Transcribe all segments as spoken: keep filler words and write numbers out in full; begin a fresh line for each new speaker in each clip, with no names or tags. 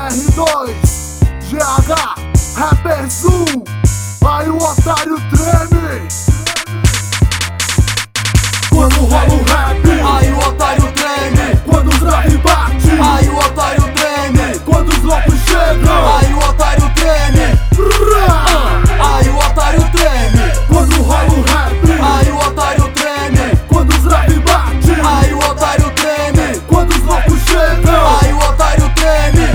R dois, G H, Rapper Zoom. Aí o otário treme quando rola o rap.
Aí o otário treme
Quando os rap bate.
Aí o otário treme
Quando os loucos chegam.
Aí o otário treme Aí o otário treme
Quando rola o rap.
Aí o otário treme
Quando os rap bate.
Aí o otário treme
Quando os loucos chegam.
Aí o otário treme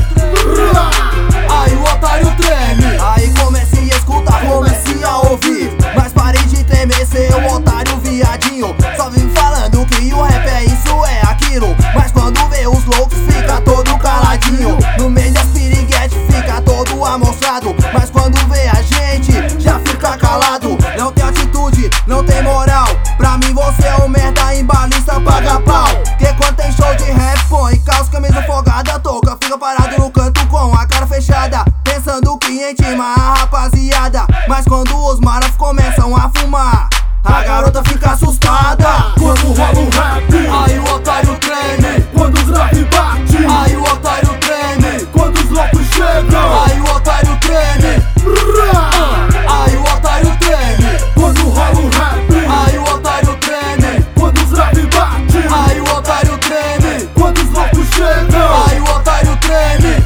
Aí o otário treme. Aí comecei a escutar, comecei a ouvir, mas parei de tremer, seu otário viadinho. Só vim falando que o rap é isso, é aquilo, mas quando vê os loucos fica todo caladinho. No meio das piriguetes fica todo amostrado, mas quando vê a gente já fica calado. Não tem atitude, não tem moral, pra mim você é um merda, embalista, paga pau. Que quando tem show de rap põe calça, camisa folgada, touca, fica parado no canto com a cara fechada, pensando que intima a rapaziada. Mas quando os maras começam a fumar, a garota fica assustada.
Quando rola o rap.
Aí o otário treme
Quando os rap bate.
Aí o otário treme
Quando os loucos chegam.
Aí o otário treme Aí o otário treme
Quando rola o rap.
Aí o otário treme
Quando os rap bate.
Aí o otário treme
Quando os loucos chegam.
Aí o otário treme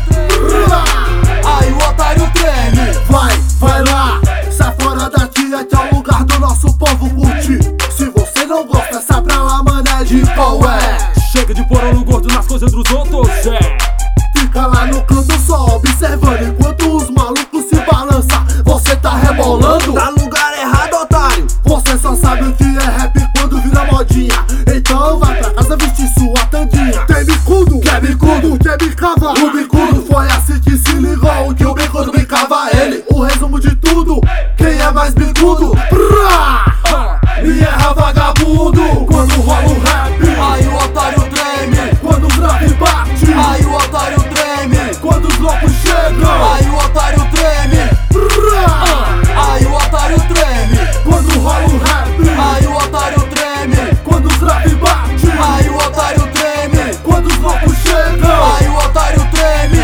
Aí o otário treme.
Vai, vai lá, sai fora daqui, aqui é o lugar do nosso povo curtir. Se você não gosta, sai pra lá, mané de qual é.
Chega de pôr olho gordo nas coisas dos outros, é.
Fica lá no canto só observando, enquanto os malucos se balançam, você tá rebolando.
Tá no lugar errado, otário.
Você só sabe o que é rap quando vira modinha. Então vai pra casa vestir sua tandinha. Tem bicudo, que é bicudo, que é bicava. O bicudo foi assim que se ligou, que o bicudo bicava ele. O resumo de tudo, quem é mais bicudo? Prá! E erra vagabundo. Quando rola o rap.
Aí o otário treme
Quando os rap bate.
Aí o otário treme
Quando os loucos chegam.
Aí o otário treme
Prá!
Aí o otário treme
Quando rola o rap.
Aí o otário treme
Quando os rap bate.
Aí o otário treme
Quando os loucos chegam.
Aí o otário treme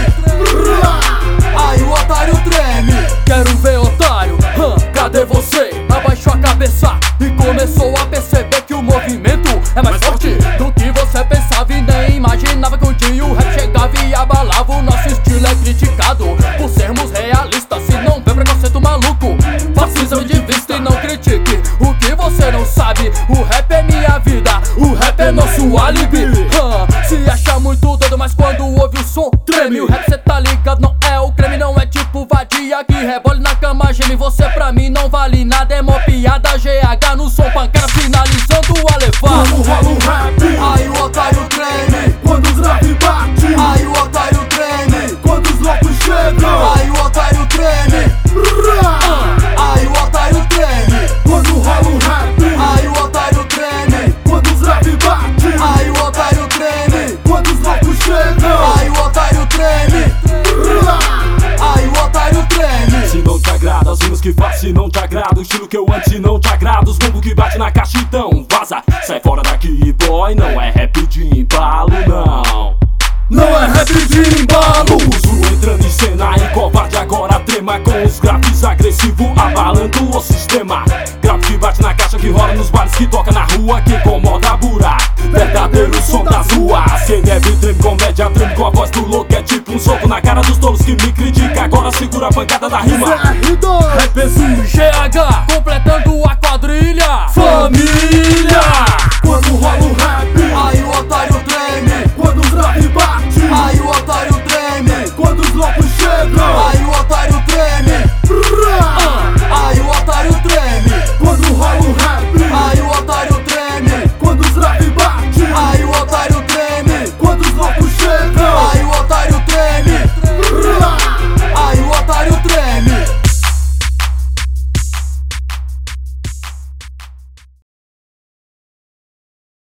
Prá!
Aí o otário treme. Quero ver, otário, hã, cadê você? Abaixou a cabeça e começou a perceber que o movimento é mais forte do que você pensava e nem imaginava que um dia o rap chegava e abalava. O nosso estilo é criticado por sermos realistas, se não vê preconceito maluco, faça exame de vista e não critique o que você não sabe. O rap é minha vida, o rap é nosso álibi. hã, Se acha muito doido, mas quando ouve o som treme. O rap cê tá ligado, não é o creme, não é tipo vadia que rebole na cama, geme. Você pra mim não vale nada, é mó piada. G H no som, pancada finalizando a levar.
Quando rola o rap.
Aí o otário treme
Quando os rap bate.
Aí o otário treme
Quando os loucos chegam.
Aí o otário treme
Prá!
Aí o otário treme
Quando rola o rap.
Aí o otário treme
Quando os rap bate.
Aí o otário treme
Quando os loucos chegam.
Aí o otário treme
Prá!
Aí o otário treme.
Se não te agrada, as rimas que faço, se não te agrada, o estilo que eu ando, se não te agrada, os bombos que bate na caixa, então vaza. Sai fora daqui, boy, não é rap de embalo, não.
Não é rap de embalo.
O Zulu entrando em cena, em covarde agora trema, com os graves agressivos abalando o sistema. Grave que bate na caixa, que rola nos bares, que toca na rua, que incomoda buraco. Verdadeiro som das ruas. Cê deve treme, comédia treme com a voz do louco, é tipo um soco na cara dos tolos que me critica. Agora segura a pancada da rima.
R dois,
Rap é Zoom.
G H